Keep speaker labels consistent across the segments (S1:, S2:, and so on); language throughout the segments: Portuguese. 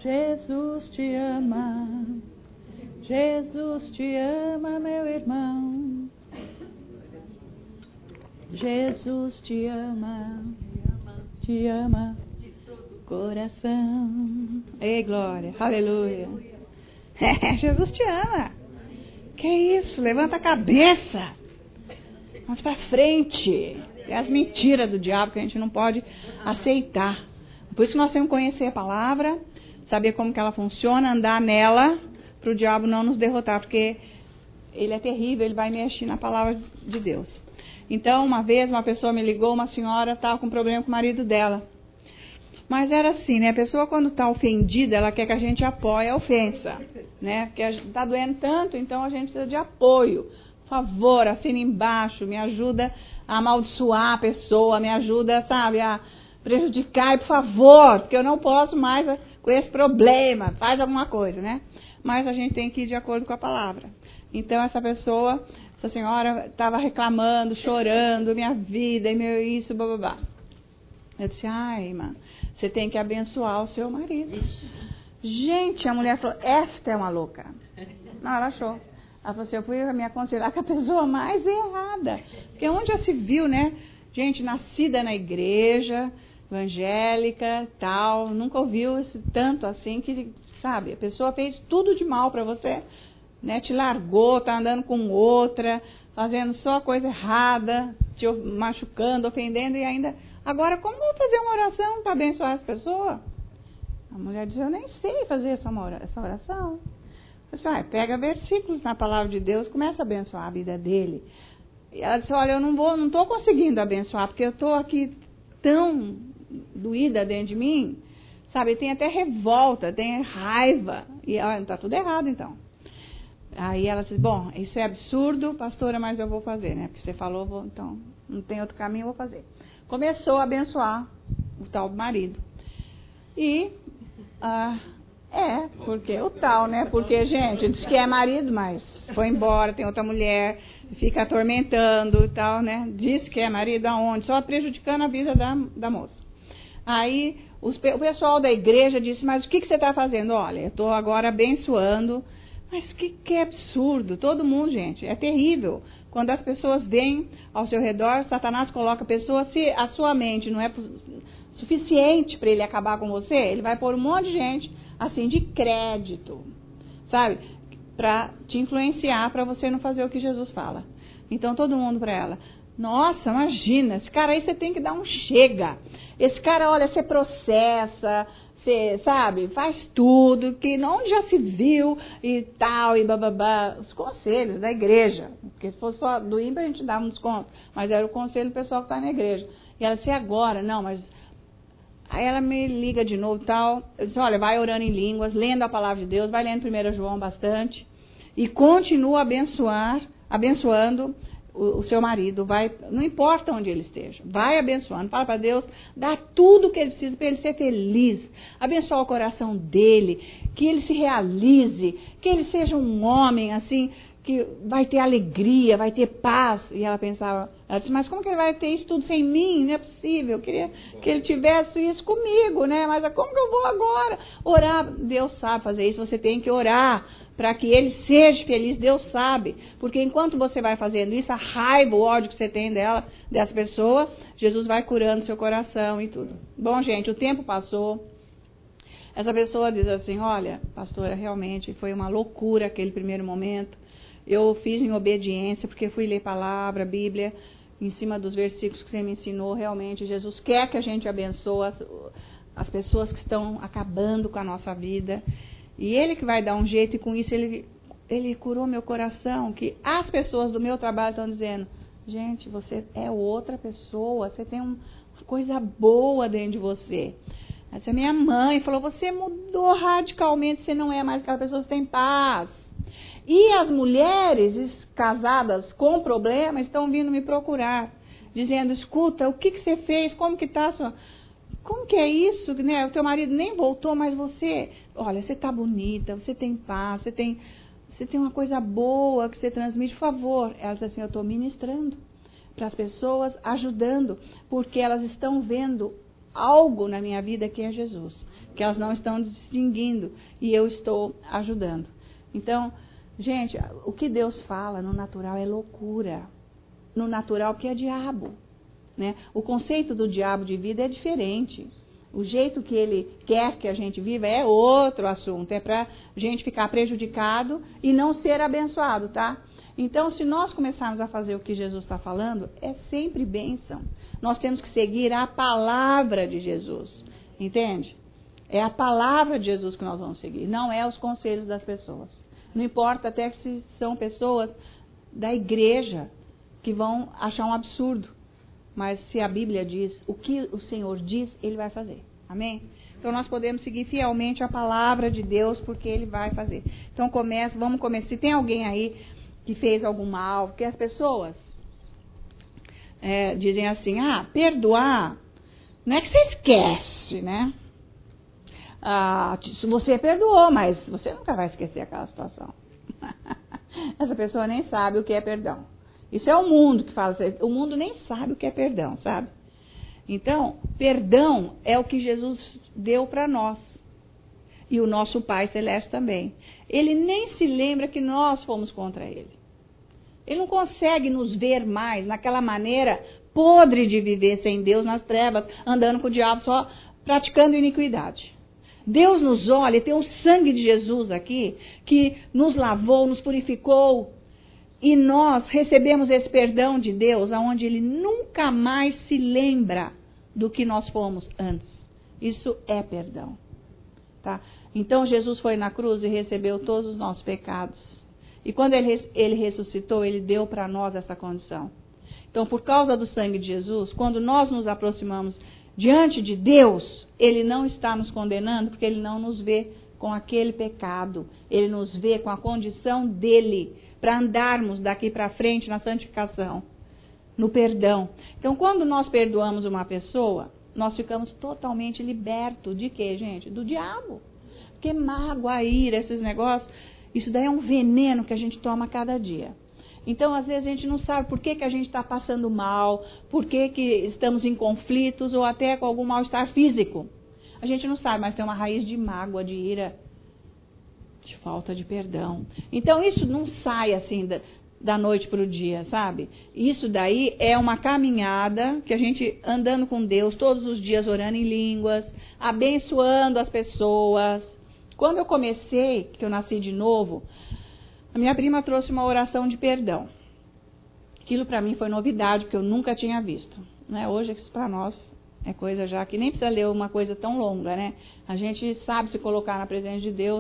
S1: Jesus te ama. Jesus te ama, meu irmão. Jesus te ama. Te ama. Coração. Ei, glória. Aleluia. Jesus te ama. Que isso? Levanta a cabeça. Vamos para frente. É as mentiras do diabo que a gente não pode aceitar. Por isso que nós temos que conhecer a palavra, saber como que ela funciona, andar nela, para o diabo não nos derrotar, porque ele é terrível, ele vai mexer na palavra de Deus. Então, uma vez, uma pessoa me ligou, uma senhora estava com problema com o marido dela. Mas era assim, né? A pessoa quando está ofendida, ela quer que a gente apoie a ofensa, né? Porque está doendo tanto, então a gente precisa de apoio. Por favor, assina embaixo, me ajuda a amaldiçoar a pessoa, me ajuda, sabe, a prejudicar, por favor, porque eu não posso mais com esse problema, faz alguma coisa, né? Mas a gente tem que ir de acordo com a palavra. Então essa pessoa, essa senhora estava reclamando, chorando, minha vida e meu isso, bababá. Eu disse, ai, irmã, você tem que abençoar o seu marido. Gente, a mulher falou, esta é uma louca. Não, ela achou. Ela falou assim, eu fui me aconselhar com a pessoa mais errada. Porque onde já se viu, né? Gente nascida na igreja, evangélica, tal, nunca ouviu esse tanto assim que, sabe, a pessoa fez tudo de mal para você, né? Te largou, tá andando com outra, fazendo só coisa errada, te machucando, ofendendo e ainda... Agora, como eu vou fazer uma oração para abençoar as pessoas? A mulher diz, eu nem sei fazer essa oração. Eu disse, pega versículos na palavra de Deus, começa a abençoar a vida dele. E ela disse, olha, eu não estou conseguindo abençoar, porque eu estou aqui tão doída dentro de mim, sabe, tem até revolta, tem raiva, e olha, está tudo errado então. Aí ela disse, bom, isso é absurdo, pastora, mas eu vou fazer, né, porque você falou, então, não tem outro caminho, eu vou fazer. Começou a abençoar o tal marido. E, porque o tal, né, porque, gente, diz que é marido, mas foi embora, tem outra mulher, fica atormentando e tal, né, diz que é marido aonde? Só prejudicando a vida da moça. Aí o pessoal da igreja disse, mas o que você está fazendo? Olha, eu estou agora abençoando. Mas que absurdo. Todo mundo, gente, é terrível. Quando as pessoas vêm ao seu redor, Satanás coloca a pessoa, se a sua mente não é suficiente para ele acabar com você, ele vai pôr um monte de gente, assim, de crédito, sabe? Para te influenciar, para você não fazer o que Jesus fala. Então todo mundo para ela, nossa, imagina, esse cara aí você tem que dar um chega. Esse cara, olha, você processa, você, sabe, faz tudo, que não já se viu e tal, e bababá. Os conselhos da igreja, porque se fosse só do ímpio a gente dava um desconto, mas era o conselho do pessoal que está na igreja. E ela disse, agora? Não, mas... Aí ela me liga de novo e tal, eu disse, olha, vai orando em línguas, lendo a palavra de Deus, vai lendo 1 João bastante, e continua abençoando o seu marido, vai, não importa onde ele esteja, vai abençoando, fala para Deus, dá tudo o que ele precisa para ele ser feliz, abençoa o coração dele, que ele se realize, que ele seja um homem assim, que vai ter alegria, vai ter paz. E ela pensava, ela disse, mas como que ele vai ter isso tudo sem mim? Não é possível, eu queria que ele tivesse isso comigo, né? Mas como que eu vou agora? Orar, Deus sabe fazer isso, você tem que orar para que ele seja feliz, Deus sabe. Porque enquanto você vai fazendo isso, a raiva, o ódio que você tem dessa pessoa, Jesus vai curando seu coração e tudo. Bom, gente, o tempo passou. Essa pessoa diz assim, olha, pastora, realmente foi uma loucura aquele primeiro momento. Eu fiz em obediência, porque fui ler palavra, Bíblia, em cima dos versículos que você me ensinou. Realmente, Jesus quer que a gente abençoe as pessoas que estão acabando com a nossa vida. E Ele que vai dar um jeito, e com isso Ele curou meu coração. Que as pessoas do meu trabalho estão dizendo, gente, você é outra pessoa, você tem uma coisa boa dentro de você. Essa minha mãe falou, você mudou radicalmente, você não é mais aquela pessoa que tem paz. E as mulheres casadas com problema estão vindo me procurar, dizendo, escuta, o que você fez, como que está como que é isso, né? O teu marido nem voltou, mas você, olha, você está bonita, você tem paz, você tem uma coisa boa que você transmite, por favor. Ela diz assim, eu estou ministrando para as pessoas, ajudando, porque elas estão vendo algo na minha vida que é Jesus. que elas não estão distinguindo e eu estou ajudando. Então, gente, o que Deus fala no natural é loucura. No natural que é diabo, né? O conceito do diabo de vida é diferente. O jeito que ele quer que a gente viva é outro assunto. É para a gente ficar prejudicado e não ser abençoado, tá? Então, se nós começarmos a fazer o que Jesus está falando, é sempre bênção. Nós temos que seguir a palavra de Jesus, entende? É a palavra de Jesus que nós vamos seguir, não é os conselhos das pessoas. Não importa até que se são pessoas da igreja que vão achar um absurdo. Mas se a Bíblia diz, o que o Senhor diz, Ele vai fazer. Amém? Então nós podemos seguir fielmente a palavra de Deus, porque Ele vai fazer. Então vamos começar. Se tem alguém aí que fez algum mal, porque as pessoas dizem assim, perdoar não é que você esquece, né? Você perdoou, mas você nunca vai esquecer aquela situação. Essa pessoa nem sabe o que é perdão. Isso é o mundo que fala, o mundo nem sabe o que é perdão, sabe? Então, perdão é o que Jesus deu para nós. E o nosso Pai Celeste também. Ele nem se lembra que nós fomos contra Ele. Ele não consegue nos ver mais naquela maneira podre de viver sem Deus nas trevas, andando com o diabo só praticando iniquidade. Deus nos olha e tem o sangue de Jesus aqui, que nos lavou, nos purificou. E nós recebemos esse perdão de Deus, onde Ele nunca mais se lembra do que nós fomos antes. Isso é perdão. Tá? Então Jesus foi na cruz e recebeu todos os nossos pecados. E quando ele ressuscitou, Ele deu para nós essa condição. Então, por causa do sangue de Jesus, quando nós nos aproximamos diante de Deus, Ele não está nos condenando, porque Ele não nos vê com aquele pecado. Ele nos vê com a condição dEle, para andarmos daqui para frente na santificação, no perdão. Então, quando nós perdoamos uma pessoa, nós ficamos totalmente libertos de quê, gente? Do diabo. Porque mágoa, ira, esses negócios, isso daí é um veneno que a gente toma cada dia. Então, às vezes, a gente não sabe por que a gente está passando mal, por que estamos em conflitos ou até com algum mal-estar físico. A gente não sabe, mas tem uma raiz de mágoa, de ira, de falta de perdão. Então, isso não sai assim da noite para o dia, sabe? Isso daí é uma caminhada que a gente andando com Deus todos os dias, orando em línguas, abençoando as pessoas. Quando eu comecei, que eu nasci de novo, a minha prima trouxe uma oração de perdão. Aquilo para mim foi novidade, porque eu nunca tinha visto. Né? Hoje, isso para nós é coisa já que nem precisa ler uma coisa tão longa, né? A gente sabe se colocar na presença de Deus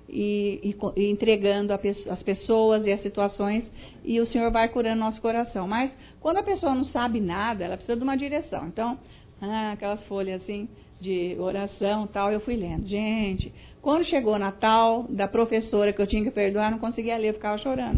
S1: e entregando as pessoas e as situações, e o Senhor vai curando nosso coração. Mas quando a pessoa não sabe nada, ela precisa de uma direção. Então, aquelas folhas assim de oração tal, eu fui lendo. Gente, quando chegou Natal, da professora que eu tinha que perdoar, não conseguia ler, eu ficava chorando.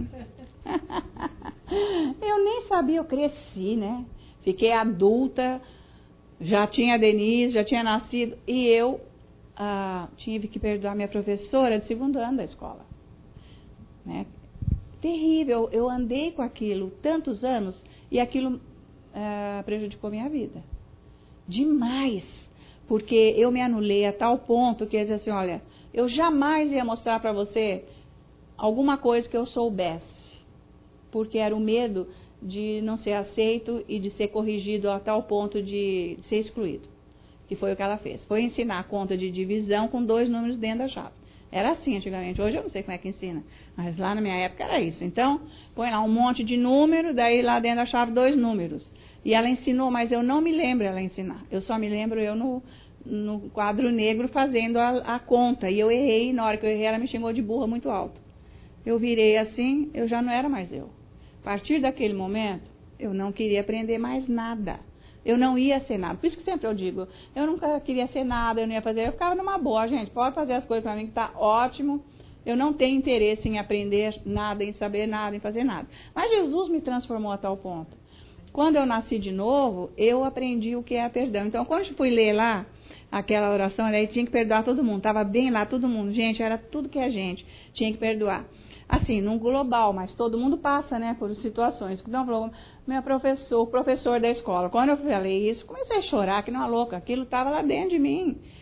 S1: Eu nem sabia, eu cresci, né? Fiquei adulta, já tinha a Denise, já tinha nascido, e eu tive que perdoar minha professora de 2º ano da escola. Né? Terrível, eu andei com aquilo tantos anos e aquilo prejudicou minha vida. Demais, porque eu me anulei a tal ponto que eu disse assim, olha, eu jamais ia mostrar para você alguma coisa que eu soubesse, porque era o medo de não ser aceito e de ser corrigido a tal ponto de ser excluído. Que foi o que ela fez. Foi ensinar a conta de divisão com 2 números dentro da chave. Era assim antigamente. Hoje eu não sei como é que ensina. Mas lá na minha época era isso. Então, põe lá um monte de número, daí lá dentro da chave 2 números. E ela ensinou, mas eu não me lembro ela ensinar. Eu só me lembro eu no quadro negro fazendo a conta. E eu errei, na hora que eu errei ela me xingou de burra muito alto. Eu virei assim, eu já não era mais eu. A partir daquele momento, eu não queria aprender mais nada. Eu não ia ser nada. Por isso que sempre eu digo, eu nunca queria ser nada, eu não ia fazer. Eu ficava numa boa, gente, pode fazer as coisas para mim que tá ótimo. Eu não tenho interesse em aprender nada, em saber nada, em fazer nada. Mas Jesus me transformou a tal ponto. Quando eu nasci de novo, eu aprendi o que é perdão. Então, quando eu fui ler lá, aquela oração, aí tinha que perdoar todo mundo. Estava bem lá, todo mundo. Gente, era tudo que é gente. Tinha que perdoar. Assim, num global, mas todo mundo passa, né, por situações. Então, falou, o professor da escola. Quando eu falei isso, comecei a chorar, que não é louca. Aquilo estava lá dentro de mim.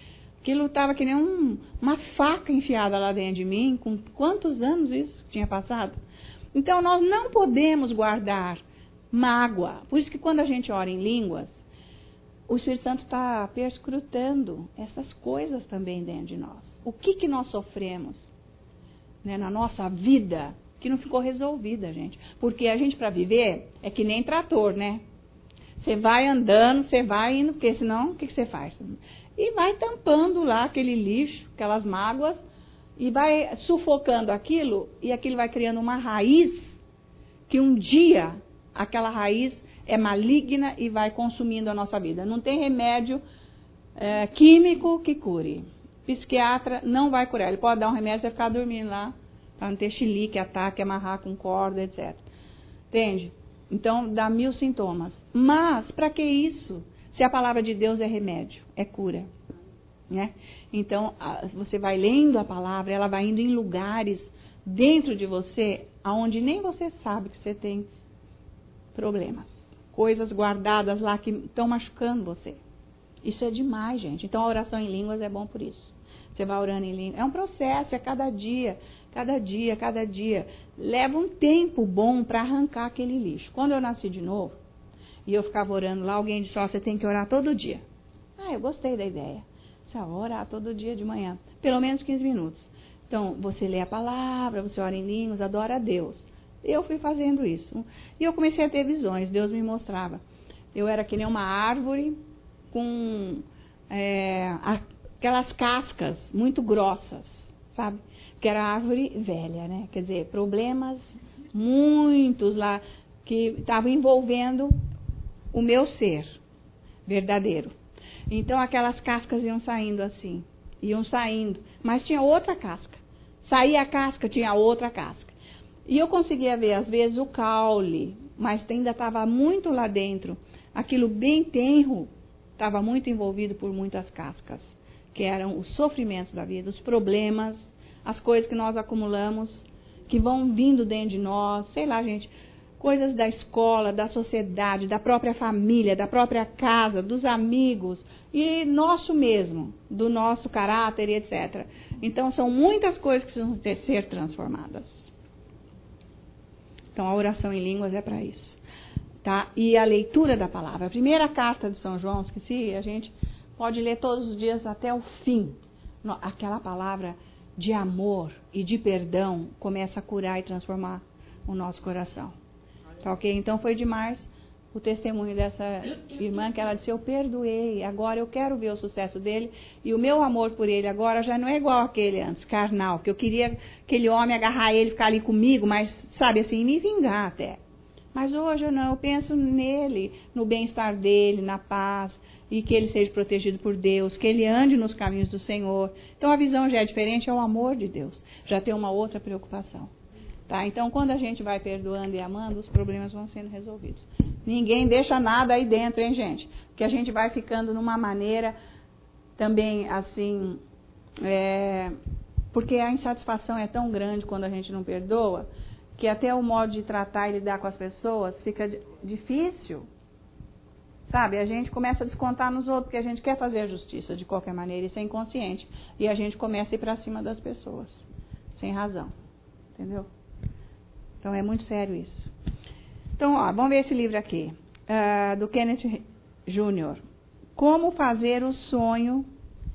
S1: Aquilo estava que nem uma faca enfiada lá dentro de mim. Com quantos anos isso tinha passado? Então, nós não podemos guardar mágoa. Por isso que quando a gente ora em línguas, o Espírito Santo está perscrutando essas coisas também dentro de nós. O que nós sofremos, né, na nossa vida que não ficou resolvida, gente. Porque a gente, para viver, é que nem trator, né? Você vai andando, você vai indo, porque senão, o que você faz? E vai tampando lá aquele lixo, aquelas mágoas, e vai sufocando aquilo, e aquilo vai criando uma raiz, que um dia, aquela raiz é maligna e vai consumindo a nossa vida. Não tem remédio químico que cure. Psiquiatra não vai curar. Ele pode dar um remédio e você ficar dormindo lá, para não ter chilique, ataque, amarrar com corda, etc. Entende? Então, dá 1000 sintomas. Mas, para que isso? Se a palavra de Deus é remédio, é cura. Né? Então, você vai lendo a palavra, ela vai indo em lugares dentro de você, aonde nem você sabe que você tem problemas. Coisas guardadas lá que estão machucando você. Isso é demais, gente. Então, a oração em línguas é bom por isso. Você vai orando em línguas. É um processo, é cada dia. Leva um tempo bom para arrancar aquele lixo. Quando eu nasci de novo, e eu ficava orando lá, alguém disse, você tem que orar todo dia. Eu gostei da ideia. Você vai orar todo dia de manhã, pelo menos 15 minutos. Então, você lê a palavra, você ora em línguas, adora a Deus. Eu fui fazendo isso. E eu comecei a ter visões, Deus me mostrava. Eu era que nem uma árvore com aquelas cascas muito grossas, sabe? Que era árvore velha, né? Quer dizer, problemas muitos lá que estavam envolvendo o meu ser verdadeiro. Então, aquelas cascas iam saindo assim, mas tinha outra casca. Saía a casca, tinha outra casca. E eu conseguia ver, às vezes, o caule, mas ainda estava muito lá dentro. Aquilo bem tenro, estava muito envolvido por muitas cascas, que eram os sofrimentos da vida, os problemas, as coisas que nós acumulamos, que vão vindo dentro de nós, sei lá, gente, coisas da escola, da sociedade, da própria família, da própria casa, dos amigos e nosso mesmo, do nosso caráter, etc. Então, são muitas coisas que precisam ser transformadas. Então, a oração em línguas é para isso. Tá? E a leitura da palavra. A primeira carta de São João, esqueci, a gente pode ler todos os dias até o fim. Aquela palavra de amor e de perdão começa a curar e transformar o nosso coração. Tá, ok? Então foi demais o testemunho dessa irmã, que ela disse, eu perdoei, agora eu quero ver o sucesso dele, e o meu amor por ele agora já não é igual aquele antes, carnal, que eu queria aquele homem agarrar ele, ficar ali comigo, mas, sabe, assim, me vingar até. Mas hoje eu não, eu penso nele, no bem-estar dele, na paz, e que ele seja protegido por Deus, que ele ande nos caminhos do Senhor. Então a visão já é diferente, é o amor de Deus, já tem uma outra preocupação. Tá? Então, quando a gente vai perdoando e amando, os problemas vão sendo resolvidos. Ninguém deixa nada aí dentro, hein, gente? Porque a gente vai ficando numa maneira também, assim, porque a insatisfação é tão grande quando a gente não perdoa, que até o modo de tratar e lidar com as pessoas fica difícil. Sabe? A gente começa a descontar nos outros, porque a gente quer fazer a justiça de qualquer maneira, isso é inconsciente. E a gente começa a ir para cima das pessoas, sem razão. Entendeu? Então, é muito sério isso. Então, vamos ver esse livro aqui, do Kenneth Jr. Como fazer o sonho,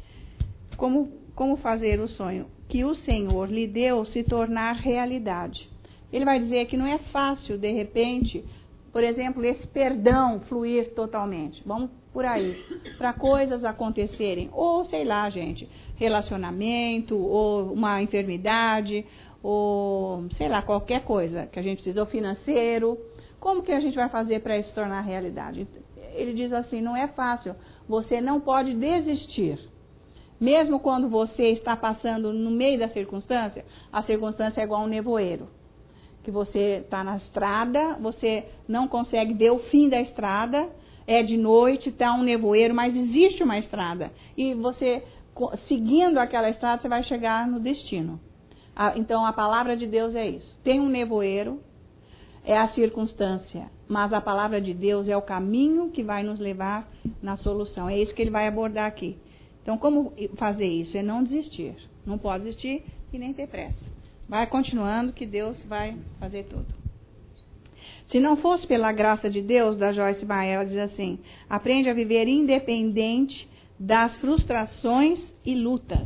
S1: como fazer o sonho que o Senhor lhe deu se tornar realidade. Ele vai dizer que não é fácil, de repente, por exemplo, esse perdão fluir totalmente. Vamos por aí, para coisas acontecerem. Ou, sei lá, gente, relacionamento, ou uma enfermidade, ou, sei lá, qualquer coisa que a gente precisa, ou financeiro. Como que a gente vai fazer para isso se tornar realidade? Ele diz assim, não é fácil, você não pode desistir. Mesmo quando você está passando no meio da circunstância, a circunstância é igual a um nevoeiro. Que você está na estrada, você não consegue ver o fim da estrada, é de noite, está um nevoeiro, mas existe uma estrada. E você, seguindo aquela estrada, você vai chegar no destino. Então, a palavra de Deus é isso. Tem um nevoeiro, é a circunstância, mas a palavra de Deus é o caminho que vai nos levar na solução. É isso que ele vai abordar aqui. Então, como fazer isso? É não desistir. Não pode desistir e nem ter pressa. Vai continuando que Deus vai fazer tudo. Se não fosse pela graça de Deus, da Joyce Meyer, ela diz assim: aprende a viver independente das frustrações e lutas.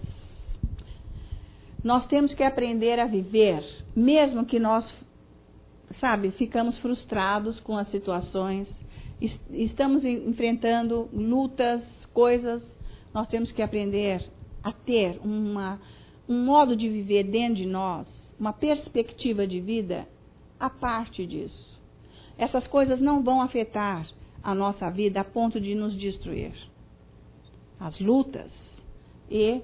S1: Nós temos que aprender a viver, mesmo que nós, ficamos frustrados com as situações, estamos enfrentando lutas, coisas, nós temos que aprender a ter um modo de viver dentro de nós, uma perspectiva de vida à parte disso. Essas coisas não vão afetar a nossa vida a ponto de nos destruir. As lutas e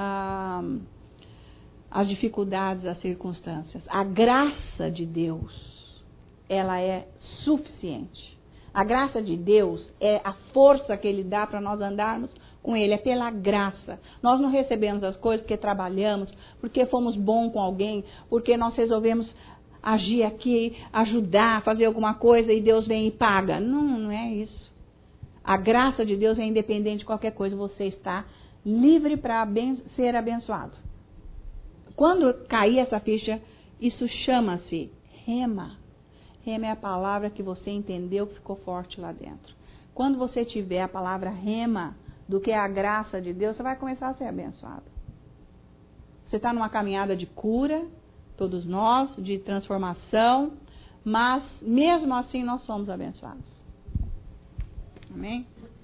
S1: as dificuldades, as circunstâncias. A graça de Deus, ela é suficiente. A graça de Deus é a força que Ele dá para nós andarmos com Ele, é pela graça. Nós não recebemos as coisas porque trabalhamos, porque fomos bons com alguém, porque nós resolvemos agir aqui, ajudar, fazer alguma coisa e Deus vem e paga. Não é isso. A graça de Deus é independente de qualquer coisa. Você está livre para ser abençoado. Quando cair essa ficha, isso chama-se rema. Rema é a palavra que você entendeu que ficou forte lá dentro. Quando você tiver a palavra rema, do que é a graça de Deus, você vai começar a ser abençoado. Você está numa caminhada de cura, todos nós, de transformação, mas mesmo assim nós somos abençoados. Amém?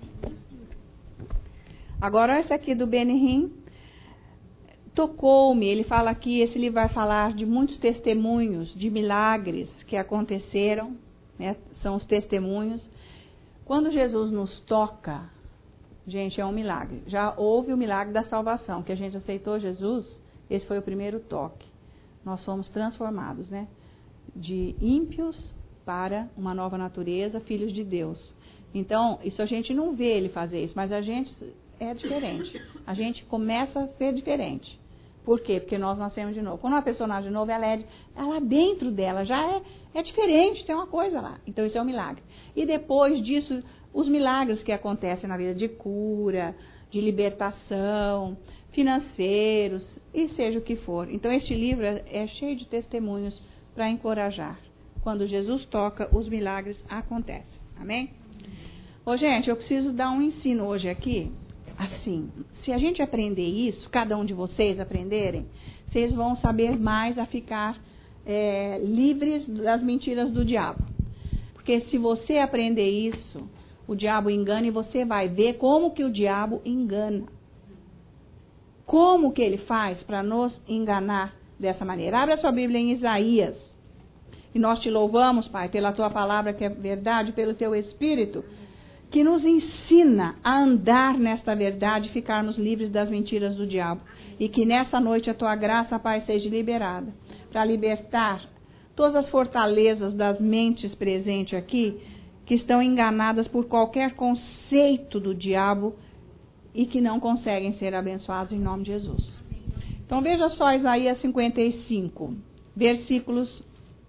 S1: Agora esse aqui do Benihim tocou-me. Ele fala aqui, esse livro vai falar de muitos testemunhos, de milagres que aconteceram, né? São os testemunhos. Quando Jesus nos toca, gente, é um milagre. Já houve o milagre da salvação, que a gente aceitou Jesus, esse foi o primeiro toque. Nós fomos transformados, né? De ímpios para uma nova natureza, filhos de Deus. Então, isso a gente não vê ele fazer isso, mas a gente é diferente. A gente começa a ser diferente. Por quê? Porque nós nascemos de novo. Quando uma pessoa nasce de novo, ela dentro dela já é diferente, tem uma coisa lá. Então, isso é um milagre. E depois disso, os milagres que acontecem na vida de cura, de libertação, financeiros, e seja o que for. Então, este livro é cheio de testemunhos para encorajar. Quando Jesus toca, os milagres acontecem. Amém? Ô, gente, eu preciso dar um ensino hoje aqui. Assim, se a gente aprender isso, cada um de vocês aprenderem, vocês vão saber mais a ficar livres das mentiras do diabo. Porque se você aprender isso, o diabo engana e você vai ver como que o diabo engana. Como que ele faz para nos enganar dessa maneira? Abra sua Bíblia em Isaías. E nós te louvamos, Pai, pela tua palavra que é verdade, pelo teu Espírito, que nos ensina a andar nesta verdade e ficarmos livres das mentiras do diabo. E que nessa noite a tua graça, Pai, seja liberada para libertar todas as fortalezas das mentes presentes aqui, que estão enganadas por qualquer conceito do diabo e que não conseguem ser abençoados em nome de Jesus. Então veja só Isaías 55, versículos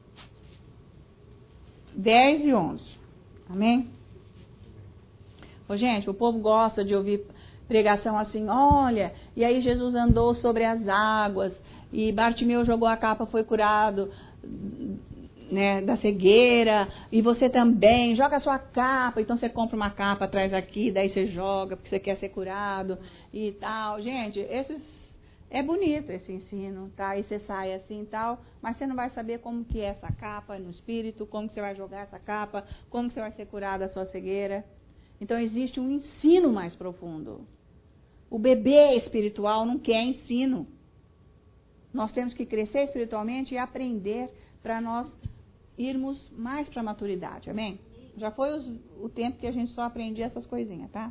S1: 10 e 11. Amém? Ô, gente, o povo gosta de ouvir pregação assim, olha, e aí Jesus andou sobre as águas, e Bartimeu jogou a capa, foi curado, né, da cegueira, e você também, joga a sua capa, então você compra uma capa atrás aqui, daí você joga, porque você quer ser curado, e tal. Gente, é bonito esse ensino, tá? E você sai assim e tal, mas você não vai saber como que é essa capa no espírito, como que você vai jogar essa capa, como que você vai ser curado da sua cegueira. Então existe um ensino mais profundo. O bebê espiritual não quer ensino. Nós temos que crescer espiritualmente e aprender para nós irmos mais para a maturidade, amém? Já foi o tempo que a gente só aprendia essas coisinhas, tá?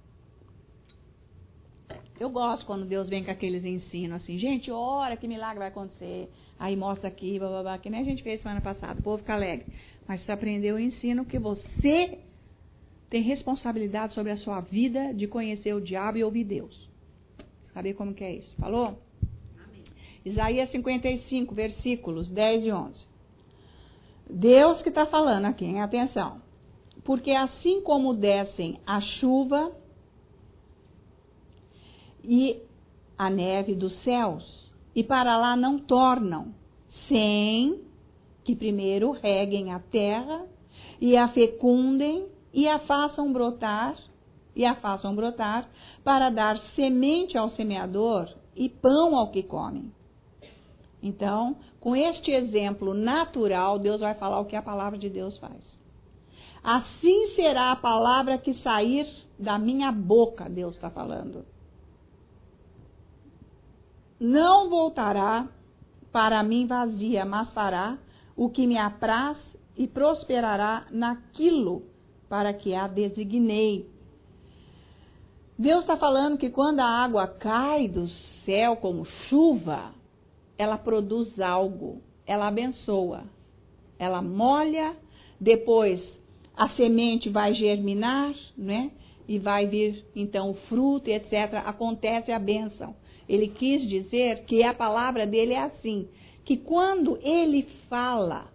S1: Eu gosto quando Deus vem com aqueles ensinos assim, gente, ora que milagre vai acontecer, aí mostra aqui, blá, que nem a gente fez semana passada, o povo fica alegre. Mas você aprendeu o ensino que você tem responsabilidade sobre a sua vida de conhecer o diabo e ouvir Deus. Saber como que é isso? Falou? Amém. Isaías 55, versículos 10 e 11. Deus que está falando aqui, hein? Atenção. Porque assim como descem a chuva e a neve dos céus, e para lá não tornam, sem que primeiro reguem a terra e a fecundem e a façam brotar, para dar semente ao semeador e pão ao que come. Então, com este exemplo natural, Deus vai falar o que a palavra de Deus faz. Assim será a palavra que sair da minha boca, Deus está falando. Não voltará para mim vazia, mas fará o que me apraz e prosperará naquilo para que a designei. Deus está falando que quando a água cai do céu como chuva, ela produz algo, ela abençoa, ela molha, depois a semente vai germinar, né? E vai vir então o fruto, etc. Acontece a bênção. Ele quis dizer que a palavra dele é assim, que quando ele fala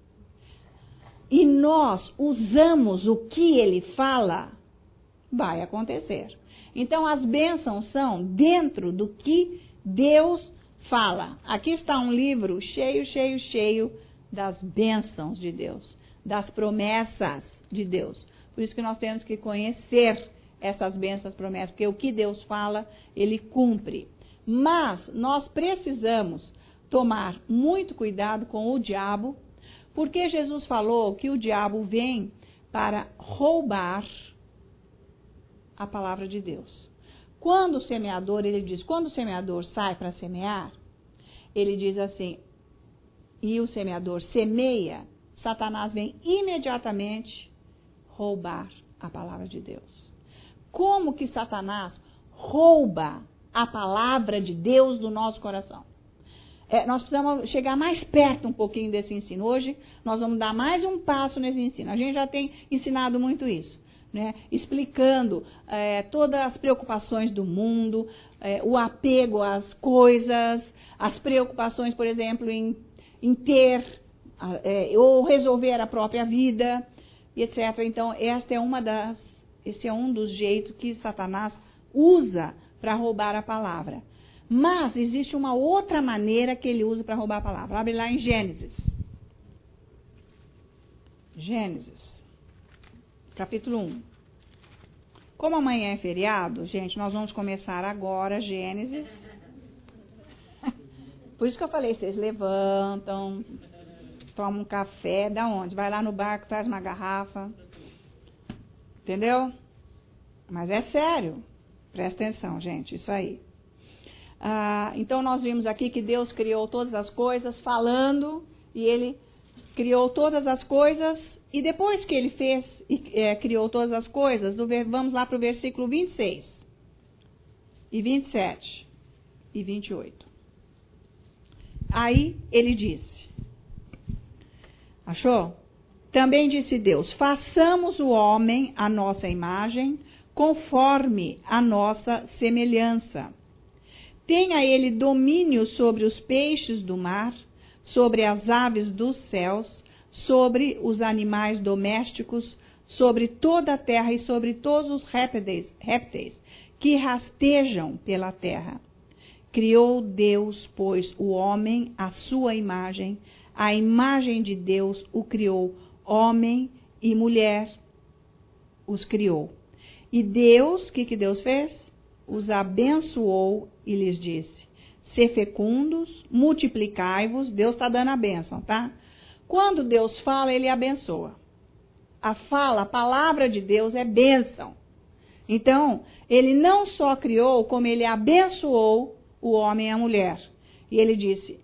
S1: e nós usamos o que ele fala, vai acontecer. Então as bênçãos são dentro do que Deus fala. Aqui está um livro cheio das bênçãos de Deus, das promessas de Deus. Por isso que nós temos que conhecer essas bênçãos, promessas, porque o que Deus fala, ele cumpre. Mas nós precisamos tomar muito cuidado com o diabo, porque Jesus falou que o diabo vem para roubar a palavra de Deus. Quando o semeador, ele diz, quando o semeador sai para semear, ele diz assim, e o semeador semeia, Satanás vem imediatamente roubar a palavra de Deus. Como que Satanás rouba a palavra de Deus do nosso coração? Nós precisamos chegar mais perto um pouquinho desse ensino. Hoje nós vamos dar mais um passo nesse ensino. A gente já tem ensinado muito isso, né? Explicando todas as preocupações do mundo, o apego às coisas, as preocupações, por exemplo, em ter ou resolver a própria vida, etc. Então, esse é um dos jeitos que Satanás usa para roubar a palavra. Mas existe uma outra maneira que ele usa para roubar a palavra. Abre lá em Gênesis. Gênesis, capítulo 1. Como amanhã é feriado, gente, nós vamos começar agora Gênesis. Por isso que eu falei, vocês levantam, tomam um café, da onde? Vai lá no barco, traz uma garrafa. Entendeu? Mas é sério. Presta atenção, gente, isso aí. Então nós vimos aqui que Deus criou todas as coisas falando, e ele criou todas as coisas, e depois que ele fez e criou todas as coisas, vamos lá para o versículo 26, e 27 e 28. Aí ele disse, achou? Também disse Deus, façamos o homem à nossa imagem, conforme a nossa semelhança. Tenha ele domínio sobre os peixes do mar, sobre as aves dos céus, sobre os animais domésticos, sobre toda a terra e sobre todos os répteis que rastejam pela terra. Criou Deus, pois, o homem à sua imagem, a imagem de Deus o criou, homem e mulher os criou. E Deus, o que Deus fez? Os abençoou e lhes disse, sê fecundos, multiplicai-vos. Deus está dando a bênção, tá? Quando Deus fala, ele abençoa. A palavra de Deus é bênção. Então, ele não só criou, como ele abençoou o homem e a mulher. E ele disse,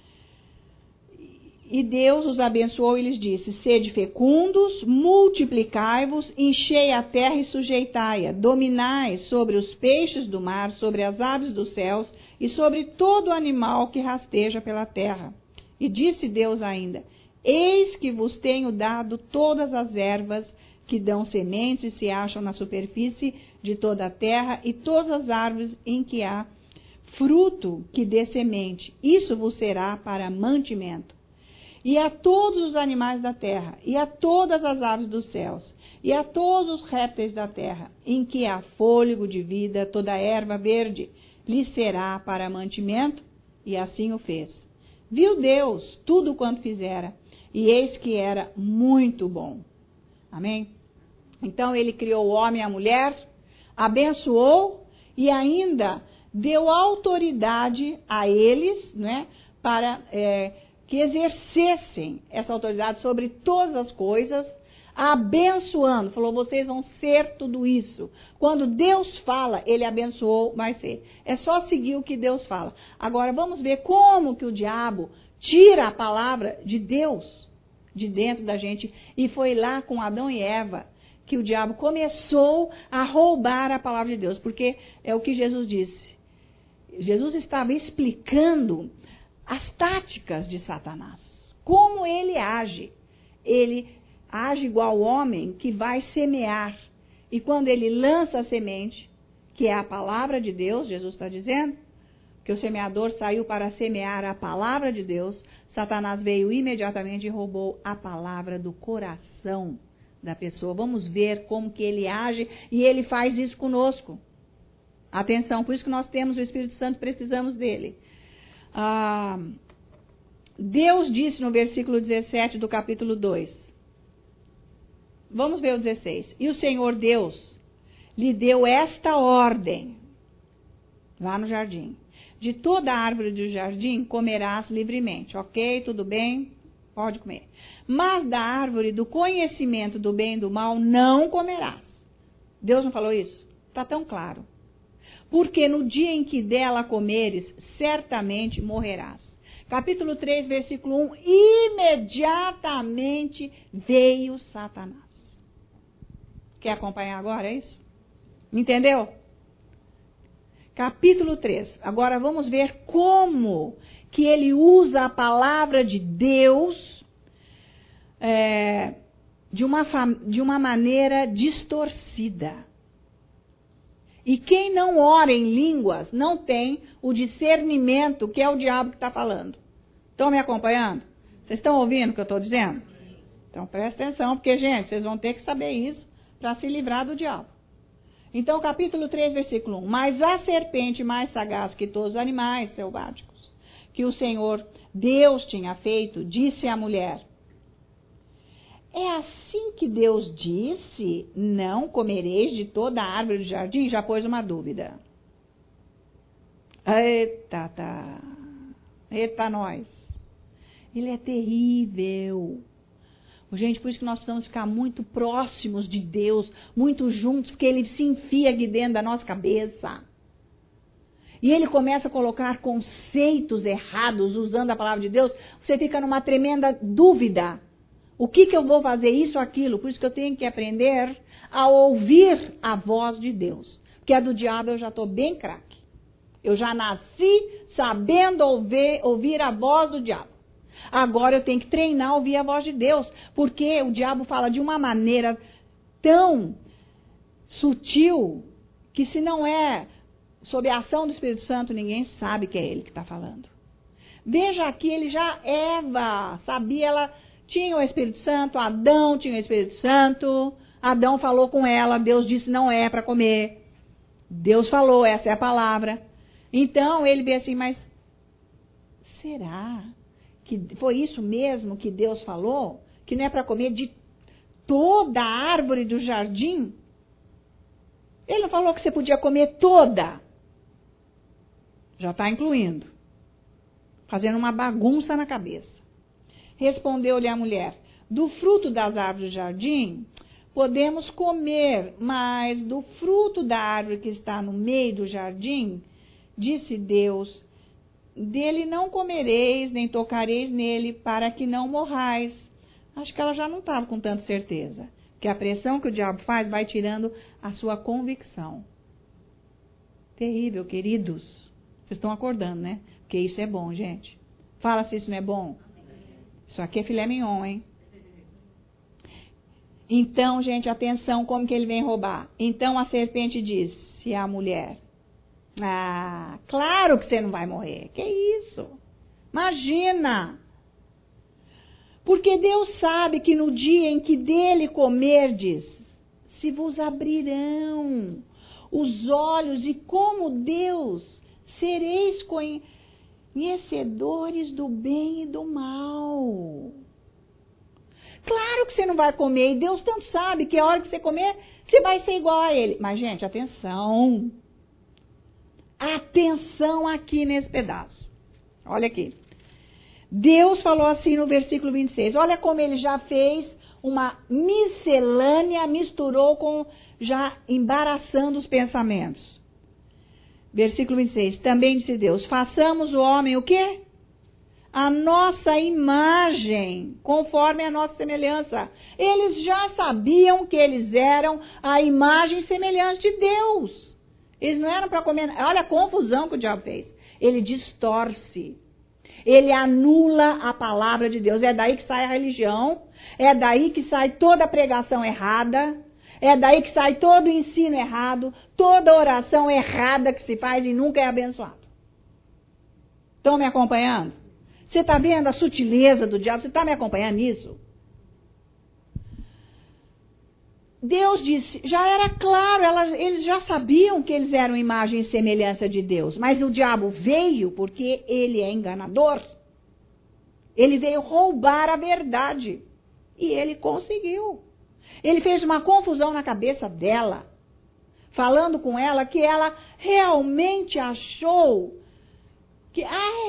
S1: e Deus os abençoou e lhes disse, sede fecundos, multiplicai-vos, enchei a terra e sujeitai-a, dominai sobre os peixes do mar, sobre as aves dos céus e sobre todo animal que rasteja pela terra. E disse Deus ainda, eis que vos tenho dado todas as ervas que dão sementes e se acham na superfície de toda a terra, e todas as árvores em que há fruto que dê semente. Isso vos será para mantimento. e a todos os animais da terra, e a todas as aves dos céus, e a todos os répteis da terra, em que há fôlego de vida, toda erva verde lhe será para mantimento, e assim o fez. Viu Deus tudo quanto fizera, e eis que era muito bom. Amém? Então ele criou o homem e a mulher, abençoou e ainda deu autoridade a eles, né, para que exercessem essa autoridade sobre todas as coisas, abençoando. Falou, vocês vão ser tudo isso. Quando Deus fala, ele abençoou, vai ser. É só seguir o que Deus fala. Agora vamos ver como que o diabo tira a palavra de Deus de dentro da gente. E foi lá com Adão e Eva que o diabo começou a roubar a palavra de Deus. Porque é o que Jesus disse. Jesus estava explicando as táticas de Satanás. Como ele age. Ele age igual o homem que vai semear. E quando ele lança a semente, que é a palavra de Deus, Jesus está dizendo, que o semeador saiu para semear a palavra de Deus, Satanás veio imediatamente e roubou a palavra do coração da pessoa. Vamos ver como que ele age e ele faz isso conosco. Atenção, por isso que nós temos o Espírito Santo, precisamos dele. Deus disse no versículo 17 do capítulo 2. Vamos ver o 16. E o Senhor Deus lhe deu esta ordem, lá no jardim. De toda árvore do jardim comerás livremente. Ok, tudo bem? Pode comer. Mas da árvore do conhecimento do bem e do mal não comerás. Deus não falou isso? Está tão claro. Porque no dia em que dela comeres, certamente morrerás. Capítulo 3, versículo 1. Imediatamente veio Satanás. Quer acompanhar agora, é isso? Entendeu? Capítulo 3. Agora vamos ver como que ele usa a palavra de Deus de uma maneira distorcida. E quem não ora em línguas não tem o discernimento que é o diabo que está falando. Estão me acompanhando? Vocês estão ouvindo o que eu estou dizendo? Então presta atenção, porque, gente, vocês vão ter que saber isso para se livrar do diabo. Então, capítulo 3, versículo 1. Mas a serpente mais sagaz que todos os animais selváticos que o Senhor Deus tinha feito, disse à mulher: é assim que Deus disse, não comereis de toda a árvore do jardim? Já pôs uma dúvida. Eita nós. Ele é terrível. Gente, por isso que nós precisamos ficar muito próximos de Deus, muito juntos, porque ele se enfia aqui dentro da nossa cabeça. E ele começa a colocar conceitos errados usando a palavra de Deus. Você fica numa tremenda dúvida. O que eu vou fazer, isso ou aquilo? Por isso que eu tenho que aprender a ouvir a voz de Deus. Porque a do diabo eu já estou bem craque. Eu já nasci sabendo ouvir a voz do diabo. Agora eu tenho que treinar a ouvir a voz de Deus. Porque o diabo fala de uma maneira tão sutil que se não é sob a ação do Espírito Santo, ninguém sabe que é ele que está falando. Veja aqui, Eva sabia, ela tinha o Espírito Santo, Adão tinha o Espírito Santo, Adão falou com ela, Deus disse não é para comer. Deus falou, essa é a palavra. Então ele vê assim, mas será que foi isso mesmo que Deus falou? Que não é para comer de toda a árvore do jardim? Ele não falou que você podia comer toda. Já está incluindo. Fazendo uma bagunça na cabeça. Respondeu-lhe a mulher: do fruto das árvores do jardim podemos comer, mas do fruto da árvore que está no meio do jardim, disse Deus, dele não comereis, nem tocareis nele, para que não morrais. Acho que ela já não estava com tanta certeza. Porque a pressão que o diabo faz vai tirando a sua convicção. Terrível, queridos. Vocês estão acordando, né? Porque isso é bom, gente. Fala se isso não é bom. Isso aqui é filé mignon, hein? Então, gente, atenção, como que ele vem roubar? Então a serpente disse à mulher: ah, claro que você não vai morrer. Que isso? Imagina! Porque Deus sabe que no dia em que dele comerdes, se vos abrirão os olhos e como Deus sereis conhecedores do bem e do mal. Claro que você não vai comer, e Deus tanto sabe que a hora que você comer, você vai ser igual a ele. Mas, gente, atenção. Atenção aqui nesse pedaço. Olha aqui. Deus falou assim no versículo 26. Olha como ele já fez uma miscelânea, misturou com já embaraçando os pensamentos. Versículo 26. Também disse Deus, façamos o homem o quê? A nossa imagem, conforme a nossa semelhança. Eles já sabiam que eles eram a imagem semelhante de Deus. Eles não eram para comer. Olha a confusão que o diabo fez. Ele distorce. Ele anula a palavra de Deus. É daí que sai a religião. É daí que sai toda a pregação errada. É daí que sai todo o ensino errado. Toda oração errada que se faz e nunca é abençoado. Estão me acompanhando? Você está vendo a sutileza do diabo? Você está me acompanhando nisso? Deus disse, já era claro, eles já sabiam que eles eram imagem e semelhança de Deus. Mas o diabo veio porque ele é enganador. Ele veio roubar a verdade. E ele conseguiu. Ele fez uma confusão na cabeça dela. Falando com ela que ela realmente achou que,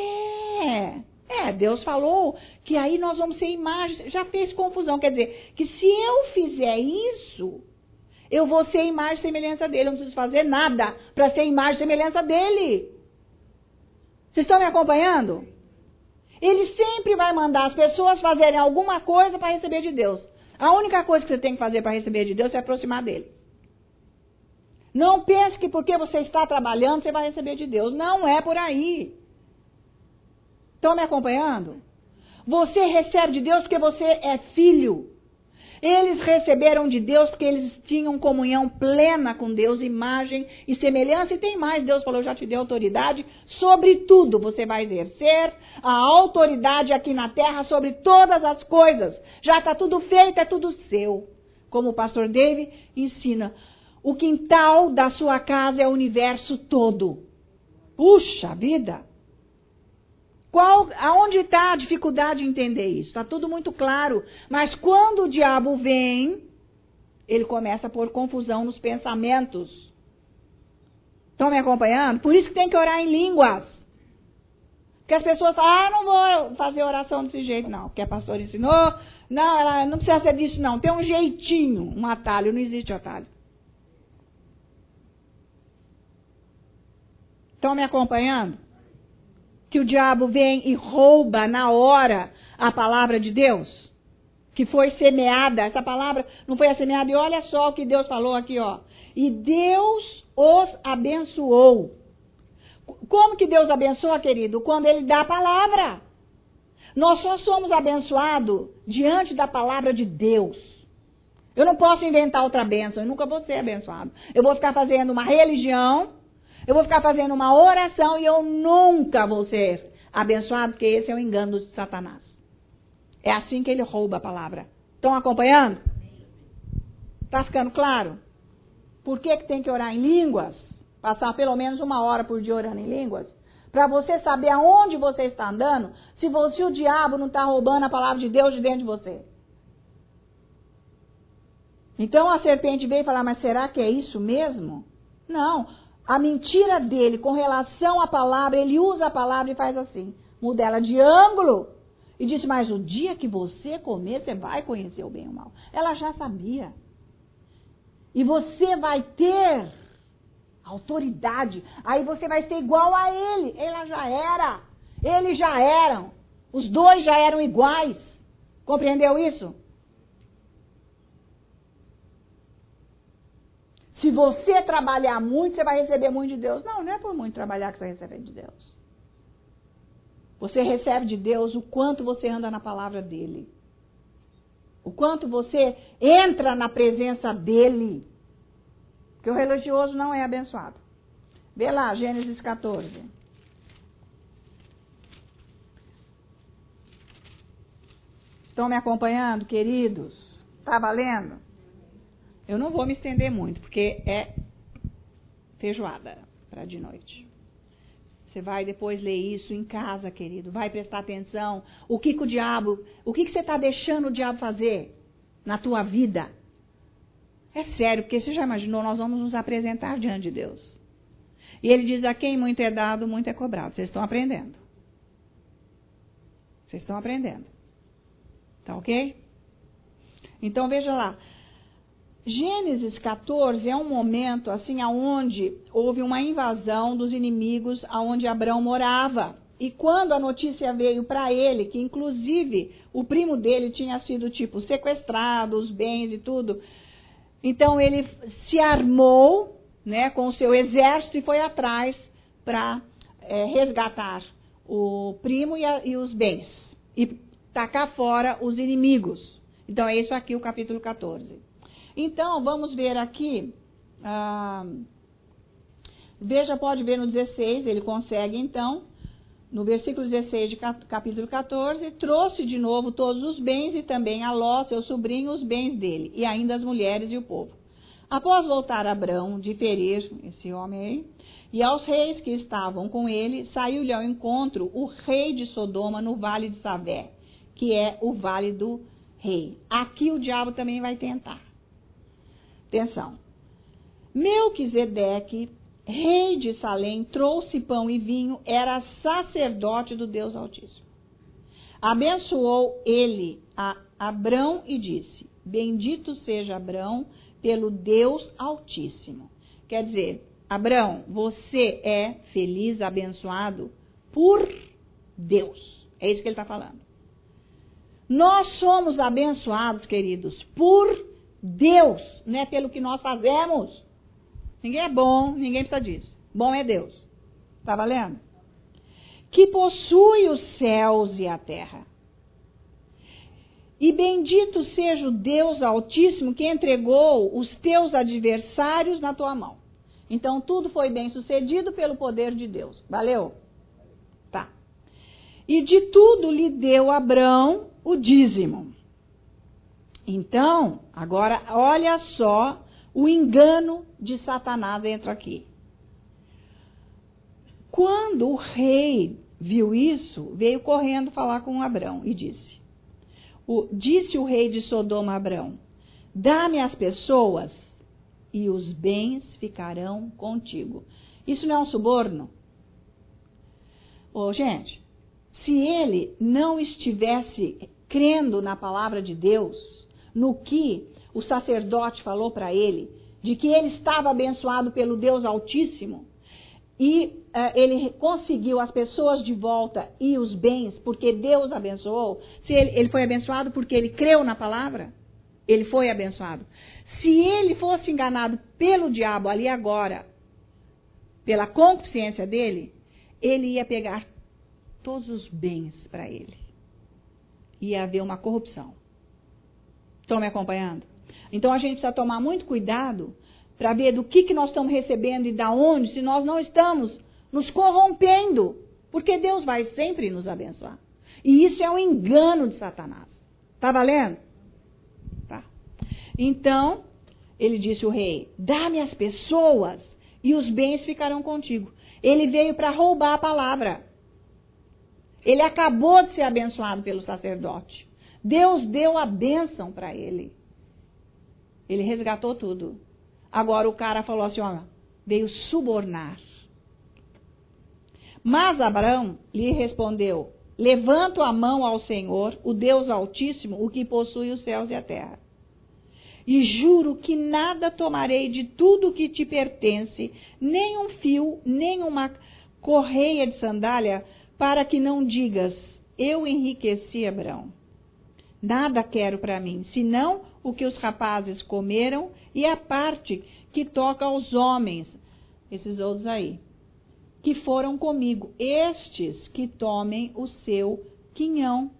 S1: Deus falou que aí nós vamos ser imagens. Já fez confusão. Quer dizer, que se eu fizer isso, eu vou ser imagem e semelhança dele. Eu não preciso fazer nada para ser imagem e semelhança dele. Vocês estão me acompanhando? Ele sempre vai mandar as pessoas fazerem alguma coisa para receber de Deus. A única coisa que você tem que fazer para receber de Deus é se aproximar dele. Não pense que porque você está trabalhando, você vai receber de Deus. Não é por aí. Estão me acompanhando? Você recebe de Deus porque você é filho. Eles receberam de Deus porque eles tinham comunhão plena com Deus, imagem e semelhança. E tem mais, Deus falou, eu já te dei autoridade sobre tudo. Você vai exercer a autoridade aqui na terra sobre todas as coisas. Já está tudo feito, é tudo seu. Como o pastor David ensina, o quintal da sua casa é o universo todo. Puxa vida! Aonde está a dificuldade de entender isso? Está tudo muito claro. Mas quando o diabo vem, ele começa a pôr confusão nos pensamentos. Estão me acompanhando? Por isso que tem que orar em línguas. Porque as pessoas falam, não vou fazer oração desse jeito, não. Porque a pastora ensinou. Não, ela não precisa ser disso, não. Tem um jeitinho, um atalho. Não existe atalho. Estão me acompanhando? Que o diabo vem e rouba na hora a palavra de Deus, que foi semeada. Essa palavra não foi semeada. E olha só o que Deus falou aqui, ó. E Deus os abençoou. Como que Deus abençoa, querido? Quando Ele dá a palavra. Nós só somos abençoados diante da palavra de Deus. Eu não posso inventar outra bênção. Eu nunca vou ser abençoado. Eu vou ficar fazendo uma religião. Eu vou ficar fazendo uma oração e eu nunca vou ser abençoado, porque esse é o engano de Satanás. É assim que ele rouba a palavra. Estão acompanhando? Está ficando claro? Por que tem que orar em línguas? Passar pelo menos 1 hora por dia orando em línguas? Para você saber aonde você está andando, se o diabo não está roubando a palavra de Deus de dentro de você. Então a serpente veio falar, mas será que é isso mesmo? Não. A mentira dele com relação à palavra, ele usa a palavra e faz assim. Muda ela de ângulo. E disse, mas o dia que você comer, você vai conhecer o bem e o mal. Ela já sabia. E você vai ter autoridade. Aí você vai ser igual a ele. Ela já era. Eles já eram. Os dois já eram iguais. Compreendeu isso? Se você trabalhar muito, você vai receber muito de Deus. Não, não é por muito trabalhar que você recebe de Deus. Você recebe de Deus o quanto você anda na palavra dele. O quanto você entra na presença dele. Porque o religioso não é abençoado. Vê lá, Gênesis 14. Estão me acompanhando, queridos? Tá valendo? Eu não vou me estender muito, porque é feijoada para de noite. Você vai depois ler isso em casa, querido. Vai prestar atenção. O que você está deixando o diabo fazer na tua vida? É sério, porque você já imaginou, nós vamos nos apresentar diante de Deus. E ele diz, a quem muito é dado, muito é cobrado. Vocês estão aprendendo. Vocês estão aprendendo. Tá ok? Então, veja lá. Gênesis 14 é um momento assim aonde houve uma invasão dos inimigos aonde Abrão morava. E quando a notícia veio para ele, que inclusive o primo dele tinha sido tipo sequestrado, os bens e tudo, então ele se armou, né, com o seu exército e foi atrás para resgatar o primo e os bens e tacar fora os inimigos. Então é isso aqui o capítulo 14. Então, vamos ver aqui, pode ver no 16, ele consegue então, no versículo 16 de capítulo 14, trouxe de novo todos os bens e também a Ló, seu sobrinho, os bens dele, e ainda as mulheres e o povo. Após voltar Abrão de ferir esse homem aí, e aos reis que estavam com ele, saiu-lhe ao encontro o rei de Sodoma no vale de Savé, que é o vale do rei. Aqui o diabo também vai tentar. Atenção. Melquisedeque, rei de Salém, trouxe pão e vinho, era sacerdote do Deus Altíssimo. Abençoou ele a Abrão e disse, bendito seja Abrão pelo Deus Altíssimo. Quer dizer, Abrão, você é feliz, abençoado por Deus. É isso que ele está falando. Nós somos abençoados, queridos, por Deus, não é pelo que nós fazemos. Ninguém é bom, ninguém precisa disso. Bom é Deus. Tá valendo? Que possui os céus e a terra. E bendito seja o Deus Altíssimo que entregou os teus adversários na tua mão. Então tudo foi bem sucedido pelo poder de Deus. Valeu? Tá. E de tudo lhe deu Abrão o dízimo. Então, agora, olha só o engano de Satanás entra aqui. Quando o rei viu isso, veio correndo falar com Abrão e disse, disse o rei de Sodoma a Abrão, dá-me as pessoas e os bens ficarão contigo. Isso não é um suborno? Gente, se ele não estivesse crendo na palavra de Deus, no que o sacerdote falou para ele, de que ele estava abençoado pelo Deus Altíssimo, e ele conseguiu as pessoas de volta e os bens, porque Deus abençoou. Se ele foi abençoado porque ele creu na palavra, ele foi abençoado. Se ele fosse enganado pelo diabo ali agora, pela concupiscência dele, ele ia pegar todos os bens para ele. Ia haver uma corrupção. Estão me acompanhando? Então a gente precisa tomar muito cuidado para ver do que nós estamos recebendo e da onde, se nós não estamos nos corrompendo, porque Deus vai sempre nos abençoar. E isso é um engano de Satanás. Tá valendo? Tá. Então, ele disse o rei, dá-me as pessoas e os bens ficarão contigo. Ele veio para roubar a palavra. Ele acabou de ser abençoado pelo sacerdote. Deus deu a bênção para ele. Ele resgatou tudo. Agora o cara falou assim, ó, veio subornar. Mas Abrão lhe respondeu, levanto a mão ao Senhor, o Deus Altíssimo, o que possui os céus e a terra. E juro que nada tomarei de tudo que te pertence, nem um fio, nem uma correia de sandália, para que não digas, eu enriqueci Abrão. Nada quero para mim, senão o que os rapazes comeram e a parte que toca aos homens, esses outros aí, que foram comigo, estes que tomem o seu quinhão.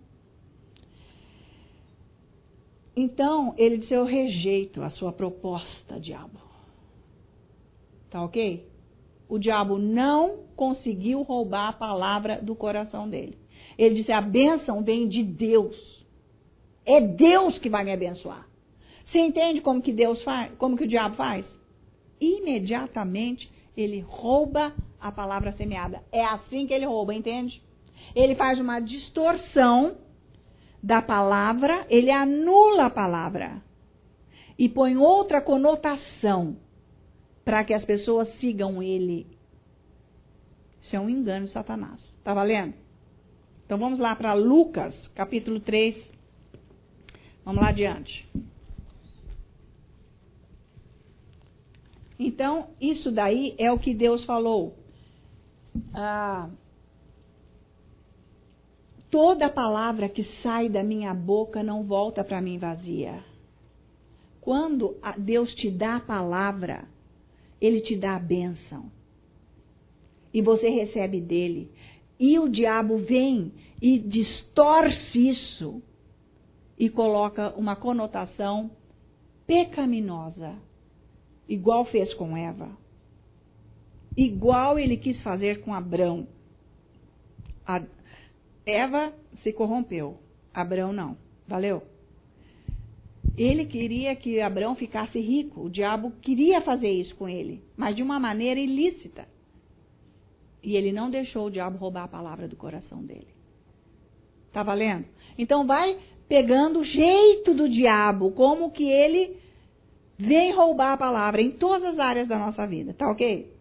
S1: Então, ele disse, eu rejeito a sua proposta, diabo. Tá ok? O diabo não conseguiu roubar a palavra do coração dele. Ele disse, a bênção vem de Deus. É Deus que vai me abençoar. Você entende como que Deus faz? Como que o diabo faz? Imediatamente ele rouba a palavra semeada. É assim que ele rouba, entende? Ele faz uma distorção da palavra, ele anula a palavra e põe outra conotação para que as pessoas sigam ele. Isso é um engano de Satanás. Tá valendo? Então vamos lá para Lucas, capítulo 3. Vamos lá adiante. Então, isso daí é o que Deus falou. Toda palavra que sai da minha boca não volta para mim vazia. Quando Deus te dá a palavra, Ele te dá a bênção. E você recebe dele. E o diabo vem e distorce isso e coloca uma conotação pecaminosa. Igual fez com Eva. Igual ele quis fazer com Abrão. Eva se corrompeu. Abrão não. Valeu? Ele queria que Abrão ficasse rico. O diabo queria fazer isso com ele. Mas de uma maneira ilícita. E ele não deixou o diabo roubar a palavra do coração dele. Tá valendo? Então vai pegando o jeito do diabo. Como que ele vem roubar a palavra em todas as áreas da nossa vida. Tá ok?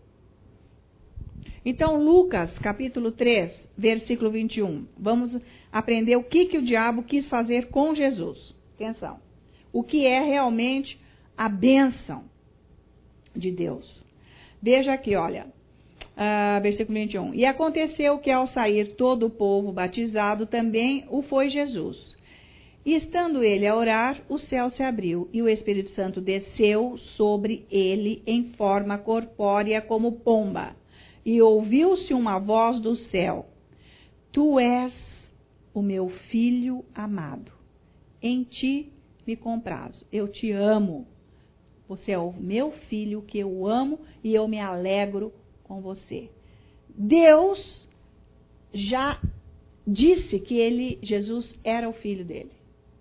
S1: Então, Lucas, capítulo 3, versículo 21. Vamos aprender o que o diabo quis fazer com Jesus. Atenção. O que é realmente a bênção de Deus. Veja aqui, olha. Versículo 21. E aconteceu que ao sair todo o povo batizado, também o foi Jesus. E estando ele a orar, o céu se abriu, e o Espírito Santo desceu sobre ele em forma corpórea como pomba. E ouviu-se uma voz do céu: Tu és o meu filho amado, em ti me comprazo, eu te amo. Você é o meu filho que eu amo e eu me alegro com você. Deus já disse que Jesus era o filho dele.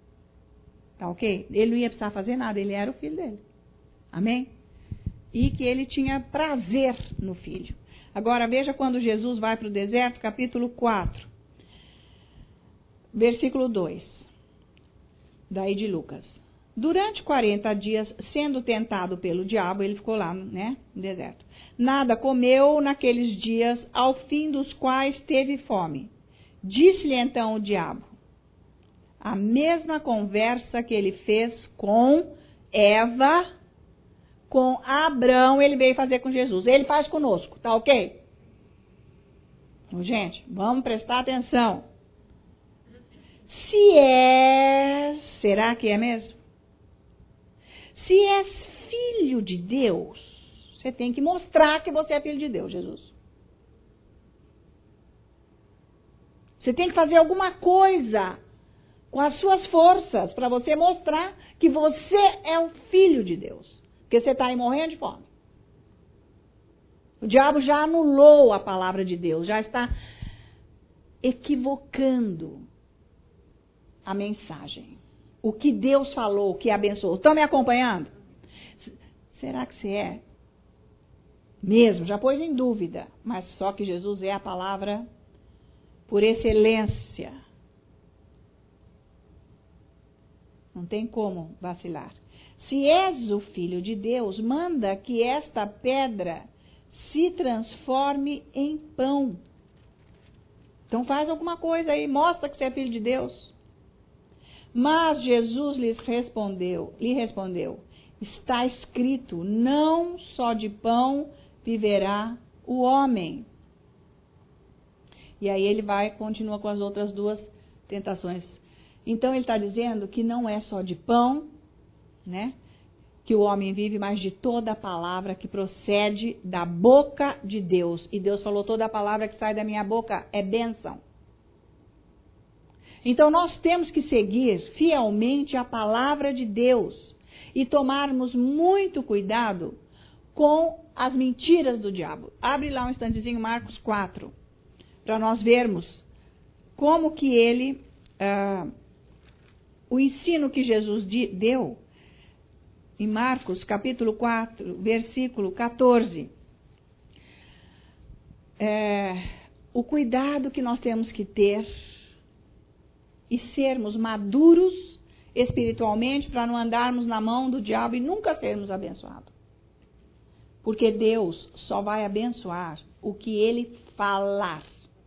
S1: Tá ok? Ele não ia precisar fazer nada, ele era o filho dele. Amém? E que ele tinha prazer no filho. Agora veja quando Jesus vai para o deserto, capítulo 4, versículo 2, daí de Lucas. Durante 40 dias, sendo tentado pelo diabo, ele ficou lá, né, no deserto. Nada comeu naqueles dias, ao fim dos quais teve fome. Disse-lhe então o diabo, a mesma conversa que ele fez com Eva, com Abrão, ele veio fazer com Jesus. Ele faz conosco, tá ok? Então, gente, vamos prestar atenção. Será que é mesmo? Se és filho de Deus, você tem que mostrar que você é filho de Deus, Jesus. Você tem que fazer alguma coisa com as suas forças para você mostrar que você é um filho de Deus. Porque você está aí morrendo de fome. O diabo já anulou a palavra de Deus, já está equivocando a mensagem. O que Deus falou, o que abençoou. Estão me acompanhando? Será que você é? Mesmo, já pôs em dúvida. Mas só que Jesus é a palavra por excelência. Não tem como vacilar. Se és o filho de Deus, manda que esta pedra se transforme em pão. Então faz alguma coisa aí, mostra que você é filho de Deus. Mas Jesus lhe respondeu, está escrito, não só de pão viverá o homem. E aí ele continua com as outras duas tentações. Então ele está dizendo que não é só de pão, né, que o homem vive, mas de toda a palavra que procede da boca de Deus. E Deus falou, toda a palavra que sai da minha boca é bênção. Então nós temos que seguir fielmente a palavra de Deus e tomarmos muito cuidado com as mentiras do diabo. Abre lá um instantezinho Marcos 4, para nós vermos como que ele o ensino que Jesus deu em Marcos, capítulo 4, versículo 14. O cuidado que nós temos que ter e sermos maduros espiritualmente para não andarmos na mão do diabo e nunca sermos abençoados. Porque Deus só vai abençoar o que Ele falar.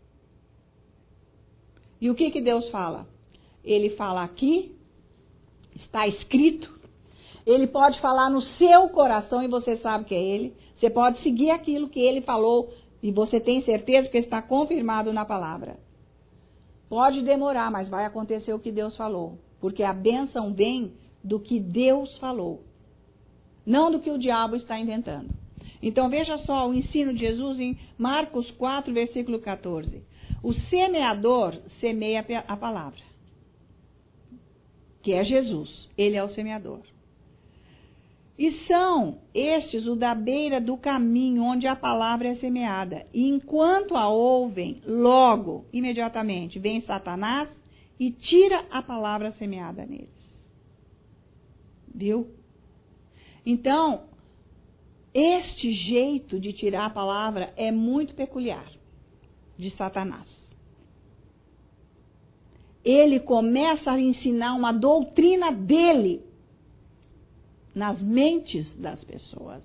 S1: E o que Deus fala? Ele fala aqui, está escrito. Ele pode falar no seu coração e você sabe que é Ele. Você pode seguir aquilo que Ele falou e você tem certeza que está confirmado na palavra. Pode demorar, mas vai acontecer o que Deus falou. Porque a bênção vem do que Deus falou. Não do que o diabo está inventando. Então veja só o ensino de Jesus em Marcos 4, versículo 14. O semeador semeia a palavra. Que é Jesus. Ele é o semeador. E são estes o da beira do caminho onde a palavra é semeada. E enquanto a ouvem, logo, imediatamente, vem Satanás e tira a palavra semeada neles. Viu? Então, este jeito de tirar a palavra é muito peculiar de Satanás. Ele começa a ensinar uma doutrina dele nas mentes das pessoas.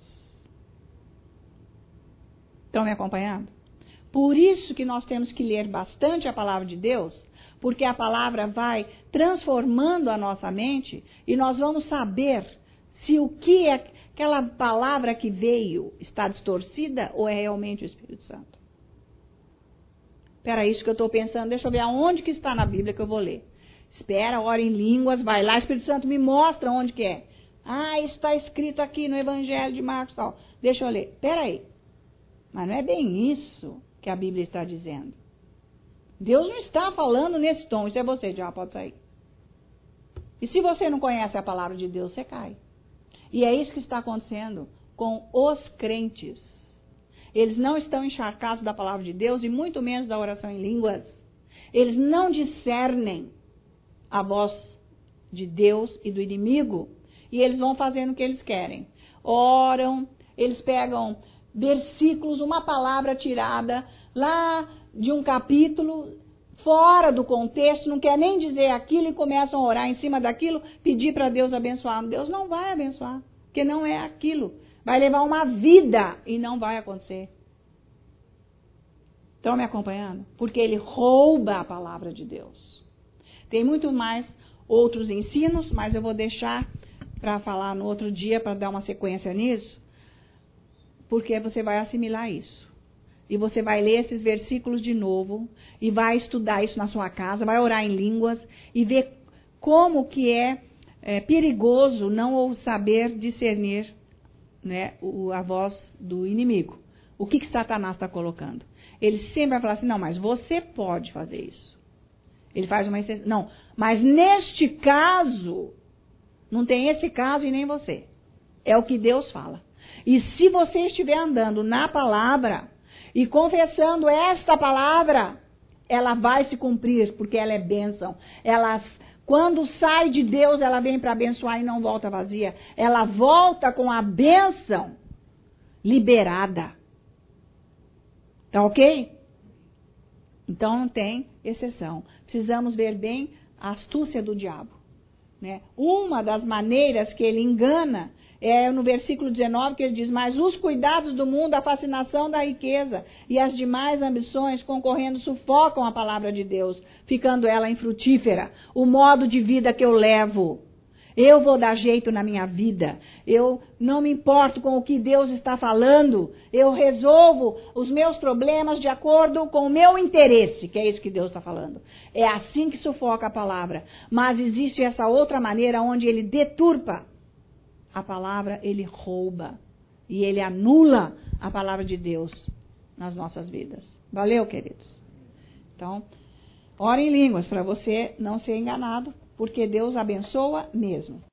S1: Estão me acompanhando? Por isso que nós temos que ler bastante a palavra de Deus, porque a palavra vai transformando a nossa mente e nós vamos saber se o que é aquela palavra que veio está distorcida ou é realmente o Espírito Santo. Espera, isso que eu estou pensando, deixa eu ver aonde que está na Bíblia que eu vou ler. Espera, ora em línguas, vai lá, Espírito Santo me mostra onde que é. Ah, isso está escrito aqui no Evangelho de Marcos e tal. Deixa eu ler. Espera aí. Mas não é bem isso que a Bíblia está dizendo. Deus não está falando nesse tom. Isso é você, já pode sair. E se você não conhece a palavra de Deus, você cai. E é isso que está acontecendo com os crentes. Eles não estão encharcados da palavra de Deus e muito menos da oração em línguas. Eles não discernem a voz de Deus e do inimigo. E eles vão fazendo o que eles querem. Oram, eles pegam versículos, uma palavra tirada lá de um capítulo, fora do contexto, não quer nem dizer aquilo e começam a orar em cima daquilo, pedir para Deus abençoar. Deus não vai abençoar, porque não é aquilo. Vai levar uma vida e não vai acontecer. Estão me acompanhando? Porque ele rouba a palavra de Deus. Tem muito mais outros ensinos, mas eu vou deixar para falar no outro dia, para dar uma sequência nisso, porque você vai assimilar isso. E você vai ler esses versículos de novo, e vai estudar isso na sua casa, vai orar em línguas, e ver como que é perigoso não saber discernir, né, a voz do inimigo. O que Satanás está colocando? Ele sempre vai falar assim, não, mas você pode fazer isso. Ele faz uma exceção. Não, mas neste caso, não tem esse caso e nem você. É o que Deus fala. E se você estiver andando na palavra e confessando esta palavra, ela vai se cumprir, porque ela é bênção. Ela, quando sai de Deus, ela vem para abençoar e não volta vazia. Ela volta com a bênção liberada. Tá ok? Então não tem exceção. Precisamos ver bem a astúcia do diabo. Né? Uma das maneiras que ele engana é no versículo 19 que ele diz, mas os cuidados do mundo, a fascinação da riqueza e as demais ambições concorrendo sufocam a palavra de Deus, ficando ela infrutífera. O modo de vida que eu levo, eu vou dar jeito na minha vida, eu não me importo com o que Deus está falando, eu resolvo os meus problemas de acordo com o meu interesse, que é isso que Deus está falando. É assim que sufoca a palavra. Mas existe essa outra maneira onde ele deturpa a palavra, ele rouba e ele anula a palavra de Deus nas nossas vidas. Valeu, queridos? Então, ore em línguas para você não ser enganado, porque Deus abençoa mesmo.